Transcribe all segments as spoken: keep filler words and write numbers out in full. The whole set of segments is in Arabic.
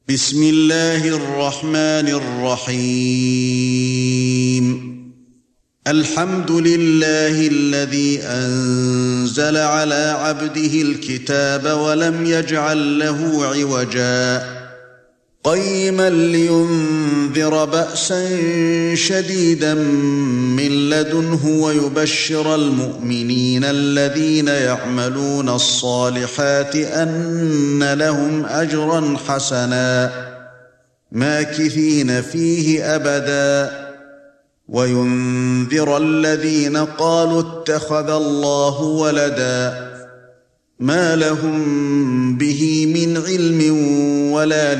بسم الله الرحمن الرحيم الحمد لله الذي أنزل على عبده الكتاب ولم يجعل له عوجا قيما لينذر بأسا شديدا من لدنه ويبشر المؤمنين الذين يعملون الصالحات أن لهم أجرا حسنا ماكثين فيه أبدا وينذر الذين قالوا اتخذ الله ولدا ما لهم به من علم ولا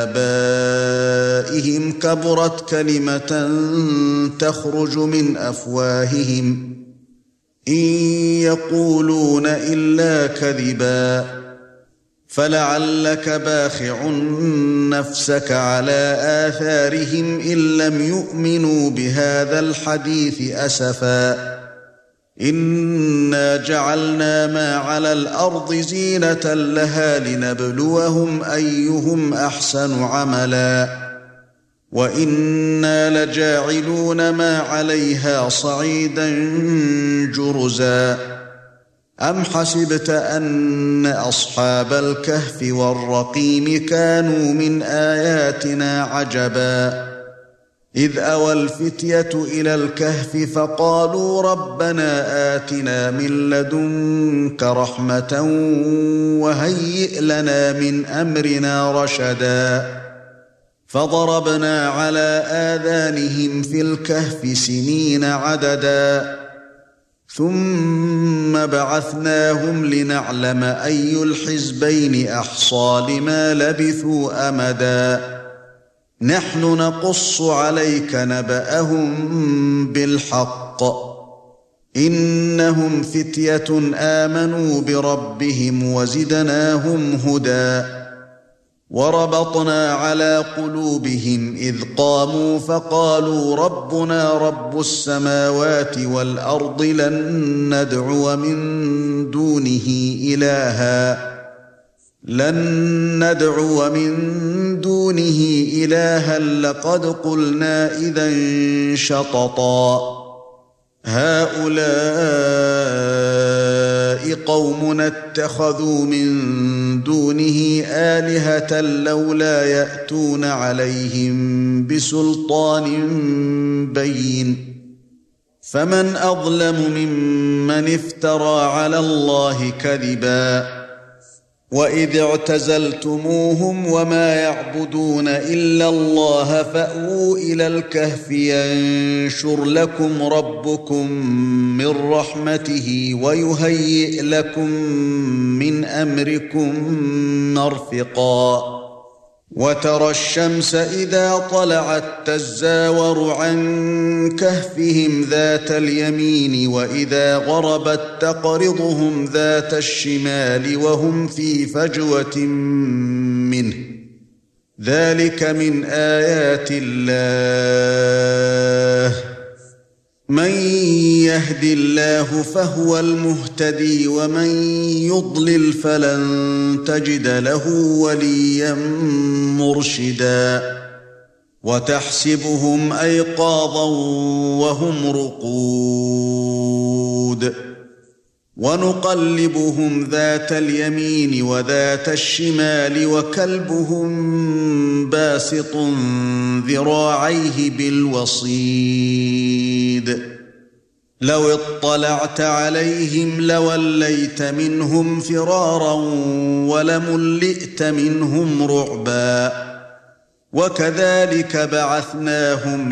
لآبائهم كبرت كلمة تخرج من أفواههم إن يقولون إلا كذبا فلعلك باخع نفسك على آثارهم إن لم يؤمنوا بهذا الحديث أسفا إنا جعلنا ما على الأرض زينة لها لنبلوهم أيهم أحسن عملا وإنا لجاعلون ما عليها صعيدا جرزا أم حسبت أن أصحاب الكهف والرقيم كانوا من آياتنا عجبا إذ أوى الفتية إلى الكهف فقالوا ربنا آتنا من لدنك رحمة وهيئ لنا من أمرنا رشدا فضربنا على آذانهم في الكهف سنين عددا ثم بعثناهم لنعلم أي الحزبين أحصى لما لبثوا أمدا نحن نقص عليك نبأهم بالحق إنهم فتية آمنوا بربهم وزدناهم هدى وربطنا على قلوبهم إذ قاموا فقالوا ربنا رب السماوات والأرض لن ندعو من دونه إلها لن ندعو من دونه إلها لقد قلنا إذا شططا هؤلاء قومنا اتخذوا من دونه آلهة لولا يأتون عليهم بسلطان بين فمن أظلم ممن افترى على الله كذبا وإذ اعتزلتموهم وما يعبدون إلا الله فأووا إلى الكهف ينشر لكم ربكم من رحمته ويهيئ لكم من أمركم مرفقا وترى الشمس إذا طلعت تزاور عن كهفهم ذات اليمين وإذا غربت تقرضهم ذات الشمال وهم في فجوة منه ذلك من آيات الله من يهد الله فهو المهتدي ومن يضلل فلن تجد له وليا مرشدا وتحسبهم أيقاظا وهم رقود ونقلبهم ذات اليمين وذات الشمال وكلبهم باسط ذراعيه بالوصيد لو اطلعت عليهم لوليت منهم فرارا ولملئت منهم رعبا وكذلك بعثناهم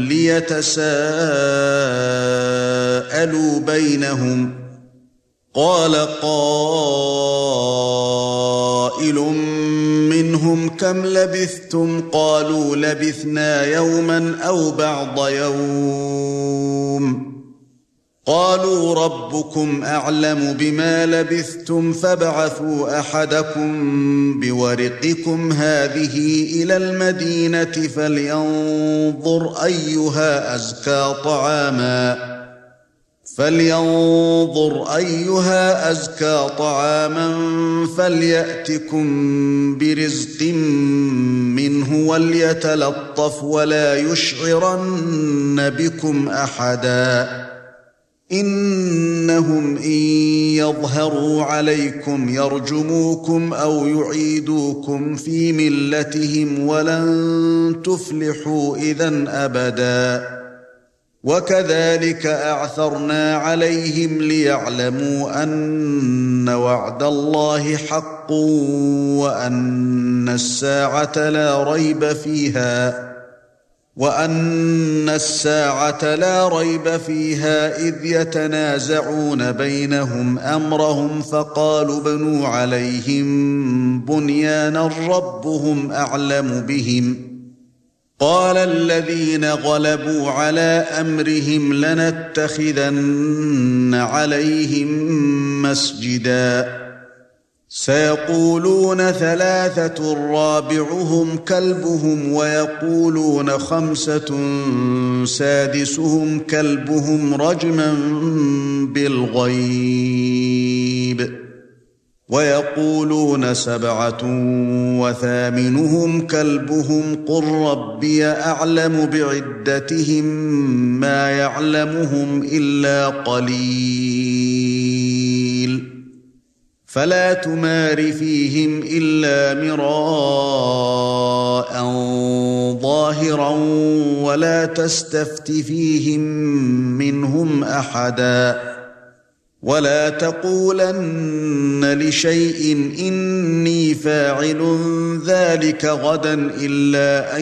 ليتساءلوا بينهم قال قائل منهم كم لبثتم قالوا لبثنا يوما أو بعض يوم قالوا ربكم أعلم بما لبثتم فابعثوا أحدكم بورقكم هذه إلى المدينة فلينظر أيها أزكى طعاما فلينظر أيها أزكى طعاما فليأتكم برزق منه وليتلطف ولا يشعرن بكم أحدا إنهم إن يظهروا عليكم يرجموكم أو يعيدوكم في ملتهم ولن تفلحوا إذن أبدا وكذلك أعثرنا عليهم ليعلموا أن وعد الله حق وأن الساعة لا ريب فيها وأن الساعة لا ريب فيها إذ يتنازعون بينهم أمرهم فقالوا بنوا عليهم بنيانا ربهم أعلم بهم قال الذين غلبوا على أمرهم لنتخذن عليهم مسجدا سيقولون ثلاثة رابعهم كلبهم ويقولون خمسة سادسهم كلبهم رجما بالغيب ويقولون سبعة وثامنهم كلبهم قل ربي أعلم بعدتهم ما يعلمهم إلا قليل فلا تمار فيهم إلا مراء ظاهرا ولا تستفت فيهم منهم أحدا ولا تقولن لشيء إني فاعل ذلك غدا إلا أن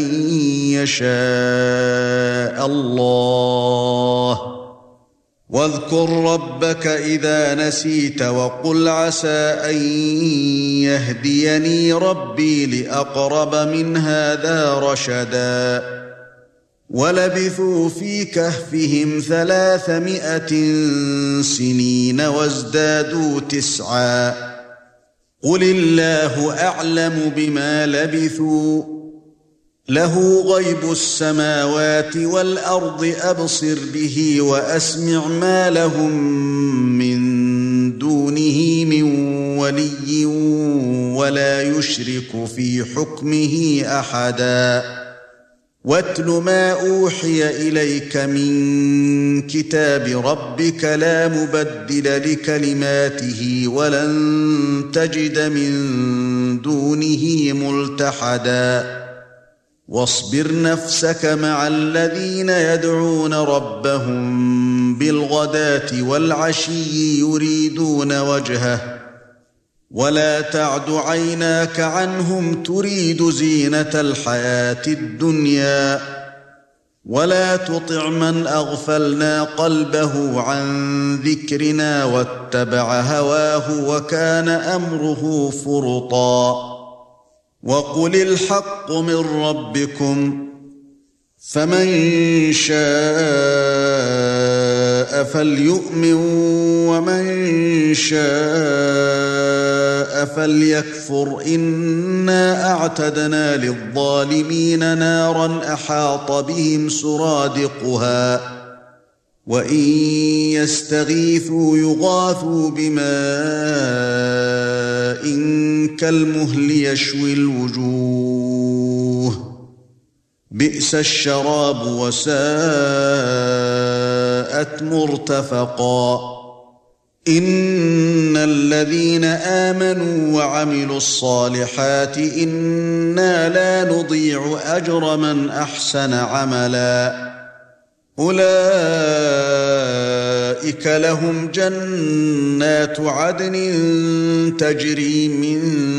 يشاء الله واذكر ربك إذا نسيت وقل عسى أن يهديني ربي لأقرب من هذا رشدا ولبثوا في كهفهم ثلاثمائة سنين وازدادوا تسعا قل الله أعلم بما لبثوا له غيب السماوات والأرض أبصر به وأسمع ما لهم من دونه من ولي ولا يشرك في حكمه أحدا واتل ما أوحي إليك من كتاب ربك لا مبدل لكلماته ولن تجد من دونه ملتحدا واصبر نفسك مع الذين يدعون ربهم بالغداة والعشي يريدون وجهه ولا تعد عيناك عنهم تريد زينة الحياة الدنيا ولا تطع من أغفلنا قلبه عن ذكرنا واتبع هواه وكان أمره فرطا وقل الحق من ربكم فمن شاء فليؤمن ومن شاء فليكفر إنا أعتدنا للظالمين نارا أحاط بهم سرادقها وإن يستغيثوا يغاثوا بماء كالمهل يشوي الوجوه بئس الشراب وساءت مرتفقا إن الذين آمنوا وعملوا الصالحات إنا لا نضيع أجر من أحسن عملا أولئك لهم جنات عدن تجري من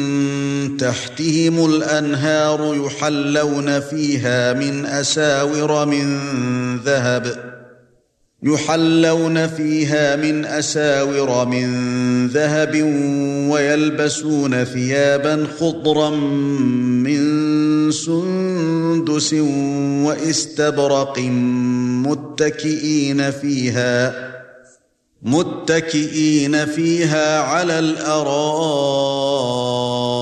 تحتهم الأنهار يحلون فيها من أساور من ذهب يحلون فيها من أساور من ذهب ويلبسون ثيابا خضرا من سندس واستبرق متكئين فيها متكئين فيها على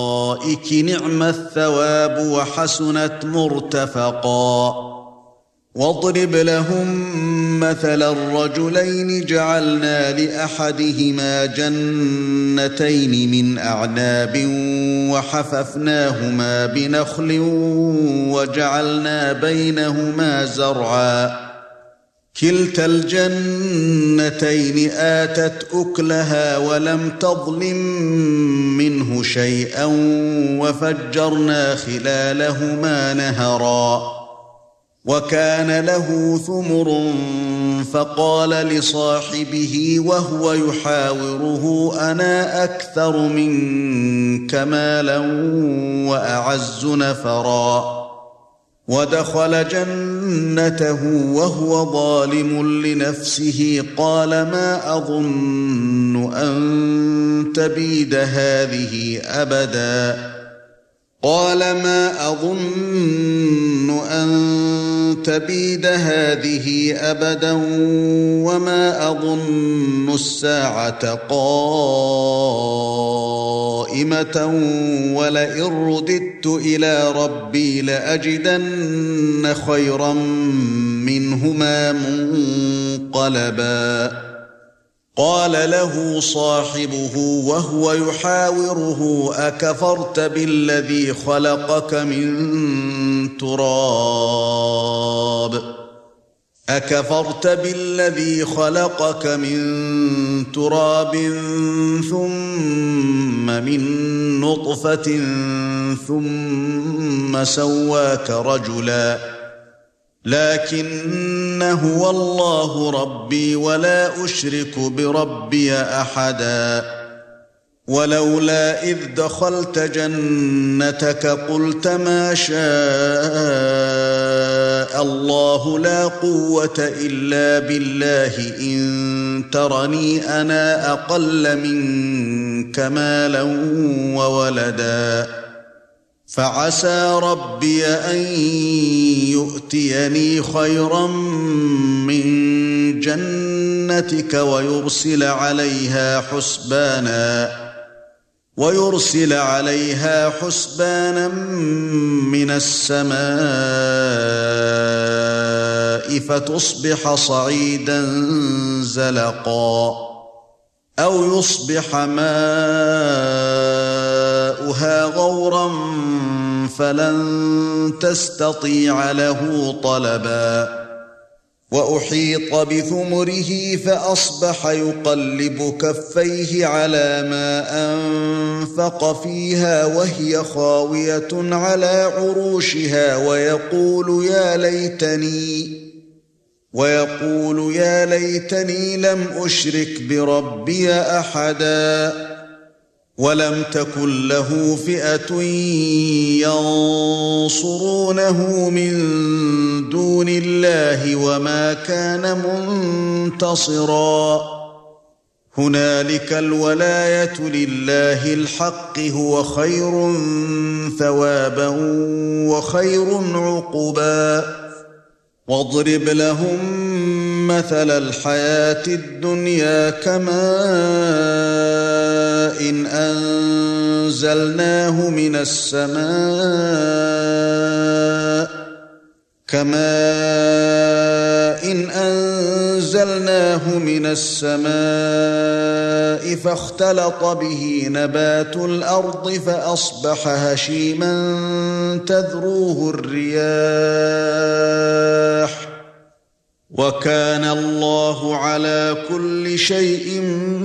الأرائك نعم الثواب وحسنت مرتفقا واضرب لهم مثل الرجلين جعلنا لأحدهما جنتين من أعناب وحففناهما بنخل وجعلنا بينهما زرعا كلتا الجنتين آتت أكلها ولم تظلم منه شيئا وفجرنا خلالهما نهرا وكان له ثمر فقال لصاحبه وهو يحاوره أنا أكثر منك مالا وأعز نفرا ودخل جنته وهو ظالم لنفسه قال ما أظن أن تبيد هذه أبدا قال ما أظن أن تبيد هذه أبدا وما أظن الساعة قائمة ولئن رددت إلى ربي لأجدن خيرا منهما منقلبا قال له صاحبه وهو يحاوره أكفرت بالذي خلقك من تراب أكفرت بالذي خلقك من تراب ثم من نطفة ثم سواك رجلا لكن هو الله ربي ولا أشرك بربي أحدا ولولا إذ دخلت جنتك قلت ما شاء الله لا قوة إلا بالله إن ترني أنا أقل منك مالا وولدا فعسى ربي أن يؤتيني خيرا من جنتك ويرسل عليها حسبانا ويرسل عليها حسبانا من السماء فتصبح صعيدا زلقا أو يصبح ماؤها غورا فلن تستطيع له طلبا وأحيط بثمره فأصبح يقلب كفيه على ما أنفق فيها وهي خاوية على عروشها ويقول يا ليتني ويقول يا ليتني لم أشرك بربي أحدا ولم تكن له فئة ينصرونه من دون الله وما كان منتصرا هنالك الولاية لله الحق هو خير ثوابا وخير عقبا واضرب لهم مثل الحياة الدنيا كماء إن أنزلناه من السماء كماء إن أنزلناه من السماء فاختلط به نبات الأرض فأصبح هشيما تذروه الرياح وكان الله على كل شيء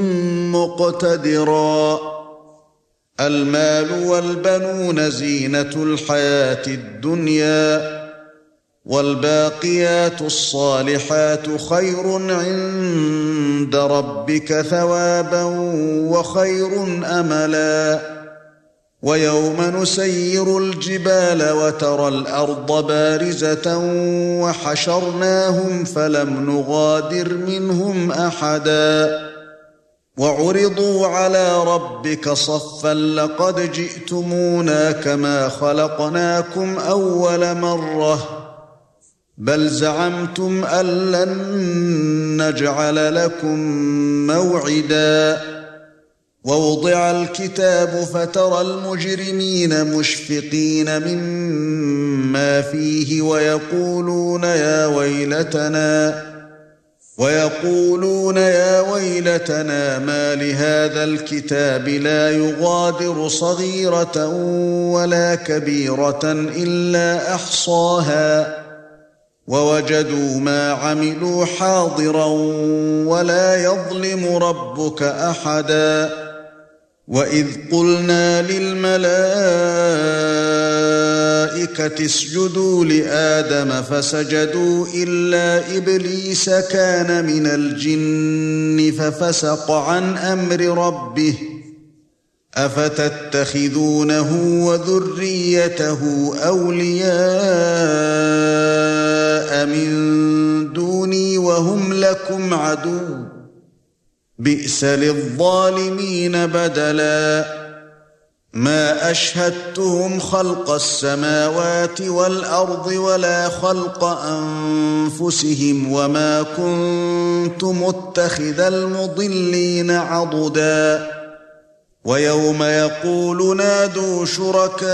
مقتدرا المال والبنون زينة الحياة الدنيا والباقيات الصالحات خير عند ربك ثوابا وخير أملا ويوم نسير الجبال وترى الأرض بارزة وحشرناهم فلم نغادر منهم أحدا وعرضوا على ربك صفا لقد جئتمونا كما خلقناكم أول مرة بل زعمتم أن لن نجعل لكم موعدا ووضع الكتاب فترى المجرمين مشفقين مما فيه ويقولون يا ويلتنا ويقولون يا ويلتنا ما لهذا الكتاب لا يغادر صغيرة ولا كبيرة إلا أحصاها ووجدوا ما عملوا حاضرا ولا يظلم ربك أحدا وإذ قلنا للملائكة اسجدوا لآدم فسجدوا إلا إبليس كان من الجن ففسق عن أمر ربه أفتتخذونه وذريته أولياء من دوني وهم لكم عدو بئس للظالمين بدلا ما أشهدتهم خلق السماوات والأرض ولا خلق أنفسهم وما كنت متخذ المضلين عضدا ويوم يقول نادوا شركائي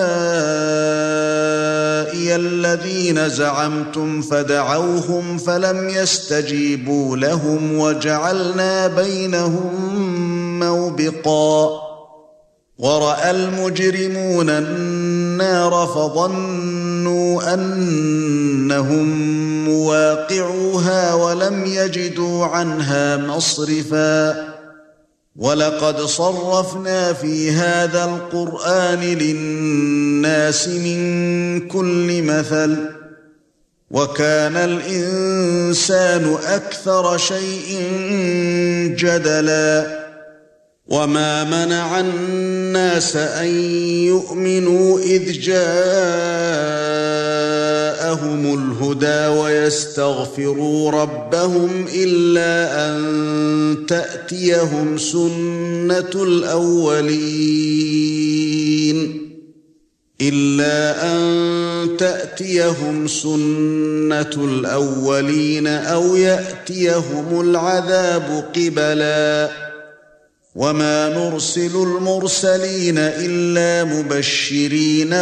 الذين زعمتم فدعوهم فلم يستجيبوا لهم وجعلنا بينهم موبقا ورأى المجرمون النار فظنوا أنهم مواقعوها ولم يجدوا عنها مصرفا وَلَقَدْ صَرَّفْنَا فِي هَذَا الْقُرْآنِ لِلنَّاسِ مِنْ كُلِّ مَثَلٍ وَكَانَ الْإِنْسَانُ أَكْثَرَ شَيْءٍ جَدَلًا وَمَا مَنَعَ النَّاسَ أَنْ يُؤْمِنُوا إِذْ جَاءَهُمُ الْهُدَى وَيَسْتَغْفِرُوا رَبَّهُمْ إِلَّا أَنْ تَأْتِيَهُمْ سُنَّةُ الْأَوَّلِينَ إِلَّا أَن تَأْتِيَهُمْ سُنَّةُ الْأَوَّلِينَ أَوْ يَأْتِيَهُمُ الْعَذَابُ قِبَلًا وَمَا نُرْسِلُ الْمُرْسَلِينَ إِلَّا مُبَشِّرِينَ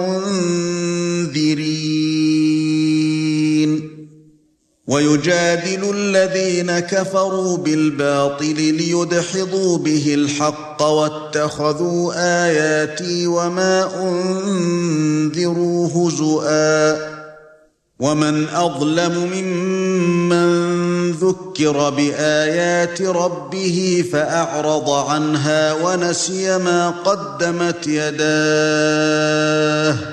وَمُنذِرِينَ وَيُجَادِلُ الَّذِينَ كَفَرُوا بِالْبَاطِلِ لِيُدْحِضُوا بِهِ الْحَقَّ وَاتَّخَذُوا آيَاتِي وَمَا أُنذِرُوا هُزُوًا وَمَنْ أَظْلَمُ مِمَّنْ ذُكِّرَ بِآيَاتِ رَبِّهِ فَأَعْرَضَ عَنْهَا وَنَسِيَ مَا قَدَّمَتْ يَدَاهُ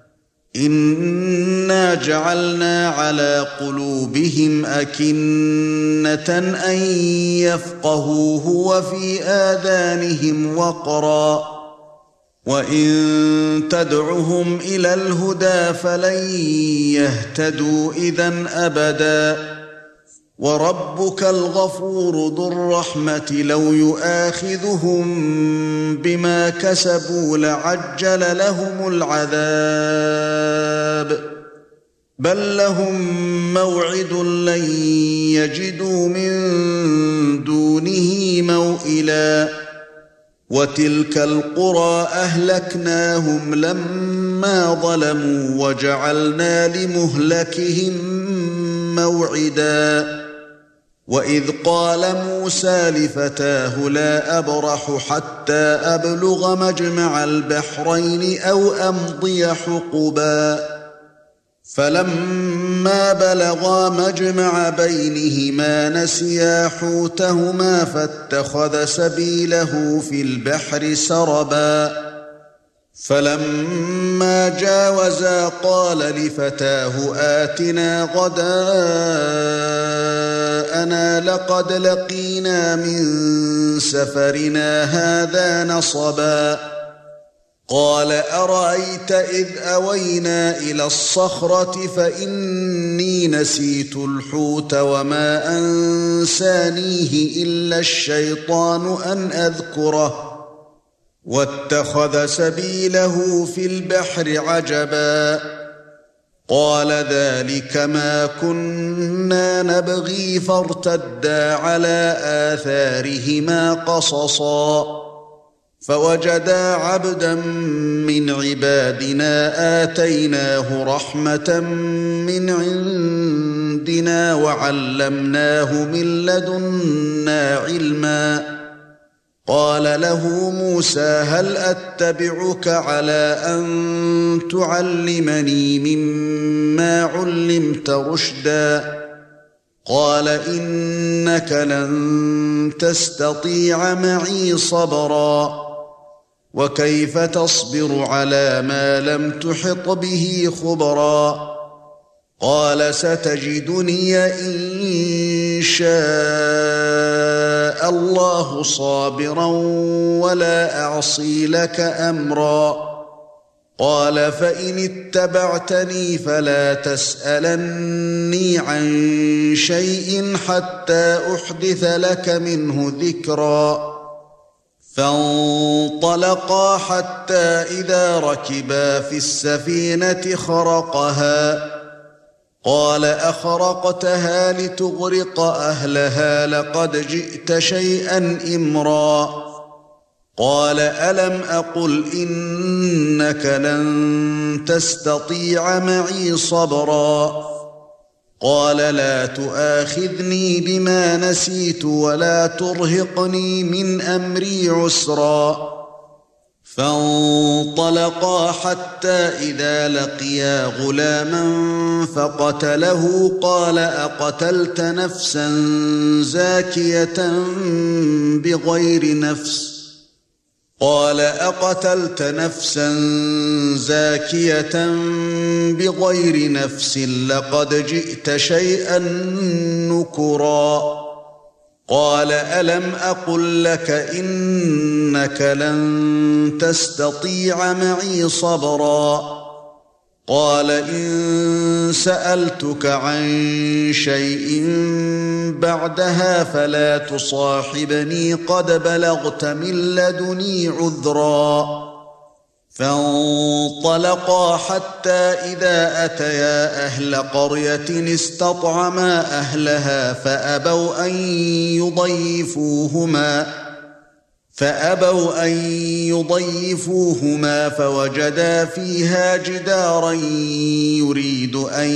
إِنَّا جَعَلْنَا عَلَى قُلُوبِهِمْ أَكِنَّةً أَن يَفْقَهُوهُ وَفِي آذَانِهِمْ وَقْرًا وَإِن تَدْعُهُمْ إِلَى الْهُدَى فَلَن يَهْتَدُوا إِذًا أَبَدًا وَرَبُّكَ الْغَفُورُ ذُو الرَّحْمَةِ لَوْ يُؤَاخِذُهُم بِمَا كَسَبُوا لَعَجَّلَ لَهُمُ الْعَذَابَ بَل لَّهُم مَّوْعِدٌ لَّن يَجِدُوا مِن دُونِهِ مَوْئِلًا وَتِلْكَ الْقُرَى أَهْلَكْنَاهُمْ لَمَّا ظَلَمُوا وَجَعَلْنَا لِمُهْلِكِهِم مَّوْعِدًا وَإِذْ قَالَ مُوسَى لِفَتَاهُ لَا أَبْرَحُ حَتَّى أَبْلُغَ مَجْمَعَ الْبَحْرَيْنِ أَوْ أَمْضِيَ حُقُبًا فَلَمَّا بَلَغَا مَجْمَعَ بَيْنِهِمَا نَسِيَا حُوتَهُمَا فَاتَّخَذَ سَبِيلَهُ فِي الْبَحْرِ سَرَبًا فَلَمَّا جَاوَزَا قَالَ لِفَتَاهُ آتِنَا غَدَاءَنَا لَقَدْ لَقِينَا مِنْ سَفَرِنَا هَذَا نَصَبًا قَالَ أَرَأَيْتَ إِذْ أَوَيْنَا إِلَى الصَّخْرَةِ فَإِنِّي نَسِيتُ الْحُوتَ وَمَا أَنسَانِيهِ إِلَّا الشَّيْطَانُ أَنْ أَذْكُرَهُ وَاتَّخَذَ سَبِيلَهُ فِي الْبَحْرِ عَجَبًا قَالَ ذَلِكَ مَا كُنَّا نَبْغِي فَارْتَدَّا عَلَى آثَارِهِمَا قَصَصًا فوجدا عبدا من عبادنا آتيناه رحمة من عندنا وعلمناه من لدنا علما. قال له موسى هل أتبعك على أن تعلمني مما علمت رشدا؟ قال إنك لن تستطيع معي صبرا وكيف تصبر على ما لم تحط به خبرا؟ قال ستجدني إن شاء الله صابرا ولا أعصي لك أمرا. قال فإن اتبعتني فلا تسألني عن شيء حتى أحدث لك منه ذكرا. فانطلقا حتى إذا ركبا في السفينة خرقها. قال أخرقتها لتغرق أهلها لقد جئت شيئا إمرا. قال ألم أقل إنك لن تستطيع معي صبرا؟ قال لا تؤاخذني بما نسيت ولا ترهقني من أمري عسرا. فانطلقا حتى إذا لقيا غلاما فقتله. قال أقتلت نفسا زاكية بغير نفس؟ قال أقتلت نفسا زاكية بغير نفس لقد جئت شيئا نكرا. قال ألم أقل لك إنك لن تستطيع معي صبرا؟ قال إن سألتك عن شيء بعدها فلا تصاحبني قد بلغت من لدني عذرا. فانطلقا حتى إذا أتيا أهل قرية استطعما أهلها فأبوا أن يضيفوهما فأبوا أن يضيفوهما فوجدا فيها جدارا يريد أن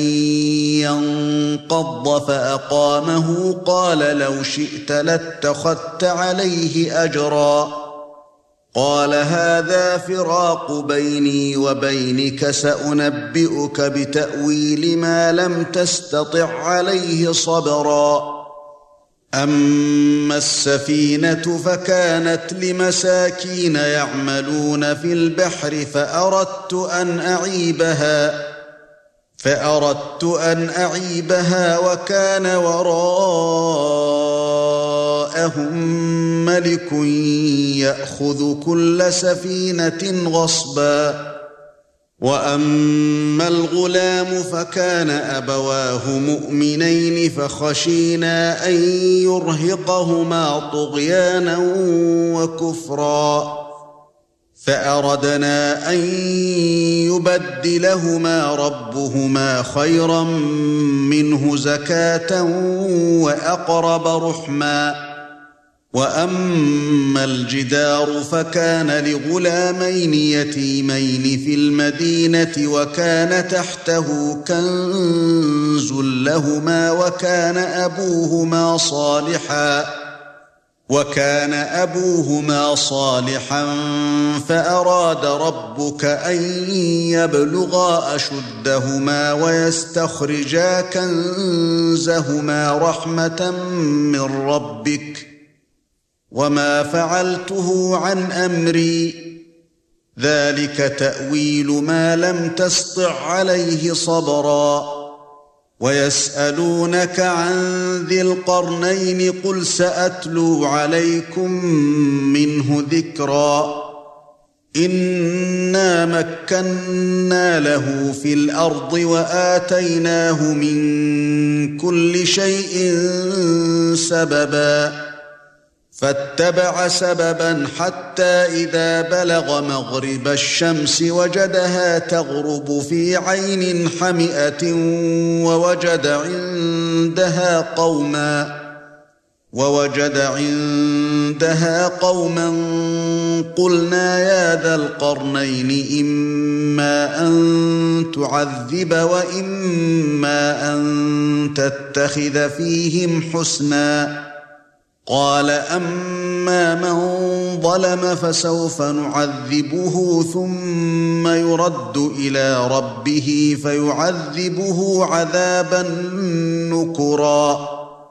ينقض فأقامه. قال لو شئت لاتخذت عليه أجرا. قال هذا فراق بيني وبينك سأنبئك بتأويل ما لم تستطع عليه صبرا. أما السفينة فكانت لمساكين يعملون في البحر فأردت أن أعيبها فأردت أن أعيبها وكان وراءهم ملك يأخذ كل سفينة غصبا. وأما الغلام فكان أبواه مؤمنين فخشينا أن يرهقهما طغيانا وكفرا فأردنا أن يبدلهما ربهما خيرا منه زكاة وأقرب رحما. وأما الجدار فكان لغلامين يتيمين في المدينة وكان تحته كنز لهما وكان أبوهما صالحا وكان أبوهما صالحا فأراد ربك أن يبلغا أشدهما ويستخرجا كنزهما رحمة من ربك وما فعلته عن أمري ذلك تأويل ما لم تسطع عليه صبرا. ويسألونك عن ذي القرنين قل سأتلو عليكم منه ذكرا. إنا مكنا له في الأرض وآتيناه من كل شيء سببا فاتبع سببا حتى إذا بلغ مغرب الشمس وجدها تغرب في عين حمئة ووجد عندها قوما ووجد عندها قوما قلنا يا ذا القرنين إما أن تعذب وإما أن تتخذ فيهم حسنا قال أما من ظلم فسوف نعذبه ثم يرد إلى ربه فيعذبه عذابا نكرا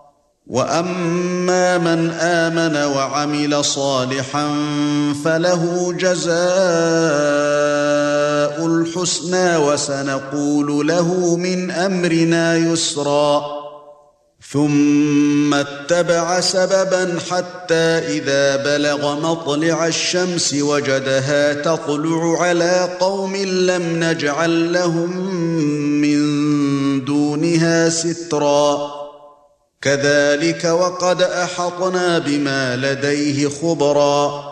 وأما من آمن وعمل صالحا فله جزاء الحسنى وسنقول له من أمرنا يسرا ثم اتبع سببا حتى إذا بلغ مطلع الشمس وجدها تطلع على قوم لم نجعل لهم من دونها سترا كذلك وقد أحطنا بما لديه خبرا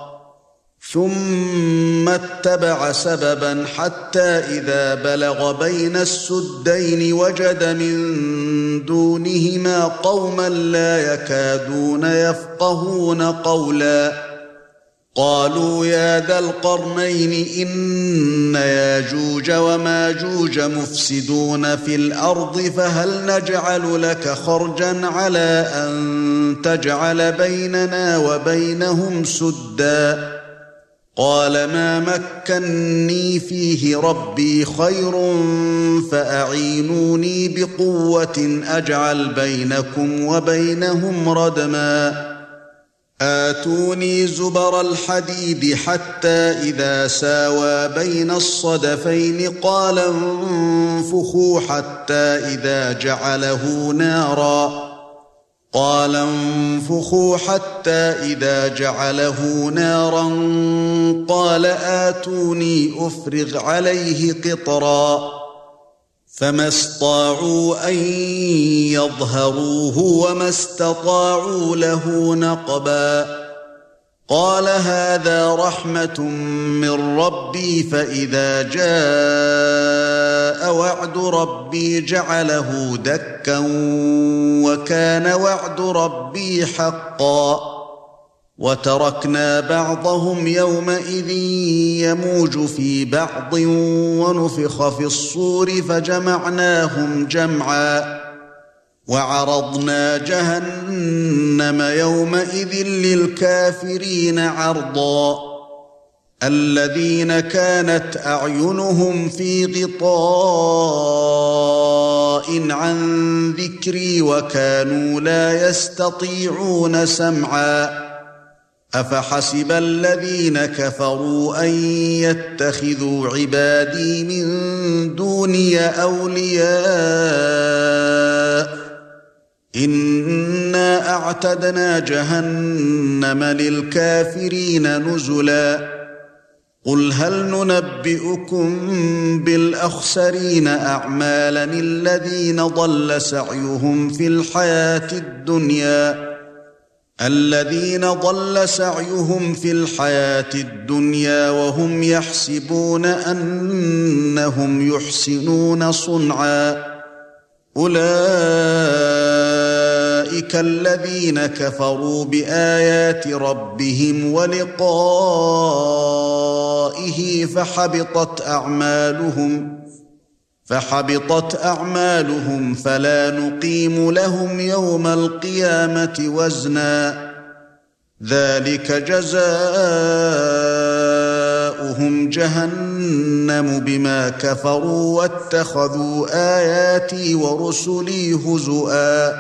ثم اتبع سببا حتى إذا بلغ بين السدين وجد من دونهما قوما لا يكادون يفقهون قولا قالوا يا ذا القرنين إن ياجوج وماجوج مفسدون في الأرض فهل نجعل لك خرجا على أن تجعل بيننا وبينهم سدا قال ما مكنني فيه ربي خير فأعينوني بقوة أجعل بينكم وبينهم ردما آتوني زبر الحديد حتى إذا ساوى بين الصدفين قال انفخوا حتى إذا جعله نارا قال انفخوا حتى إذا جعله نارا قال آتوني أفرغ عليه قطرا فما استطاعوا أن يظهروه وما استطاعوا له نقبا قال هذا رحمة من ربي فإذا جاء وعد ربي جعله دكا وكان وعد ربي حقا وتركنا بعضهم يومئذ يموج في بعض ونفخ في الصور فجمعناهم جمعا وعرضنا جهنم يومئذ للكافرين عرضا الذين كانت أعينهم في غطاء عن ذكري وكانوا لا يستطيعون سمعا أفحسب الذين كفروا أن يتخذوا عبادي من دوني أولياء إنا أعتدنا جهنم للكافرين نزلا قل هل ننبئكم بالأخسرين أعمالا الذين ضل سعيهم في الحياة الدنيا الذين ضل سعيهم في الحياة الدنيا وهم يحسبون أنهم يحسنون صنعا أولئك الذين كفروا بآيات ربهم ولقائه فحبطت أعمالهم فحبطت أعمالهم فلا نقيم لهم يوم القيامة وزنا ذلك جزاؤهم جهنم بما كفروا واتخذوا آياتي ورسلي هزؤا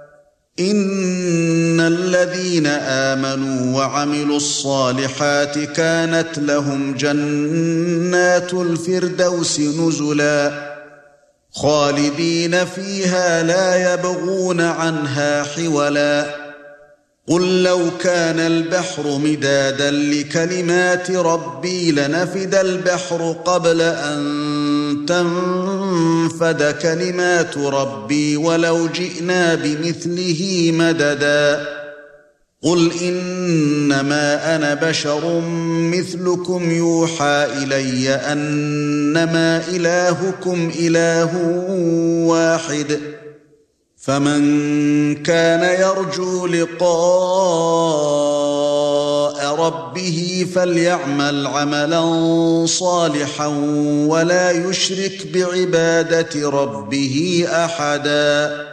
إن الذين آمنوا وعملوا الصالحات كانت لهم جنات الفردوس نزلا خالدين فيها لا يبغون عنها حولا قل لو كان البحر مدادا لكلمات ربي لنفد البحر قبل أن تنفد كلمات ربي ولو جئنا بمثله مددا قل إنما أنا بشر مثلكم يوحى إلي أنما إلهكم إله واحد فمن كان يرجو لقاء ربه فليعمل عملا صالحا ولا يشرك بعبادة ربه أحدا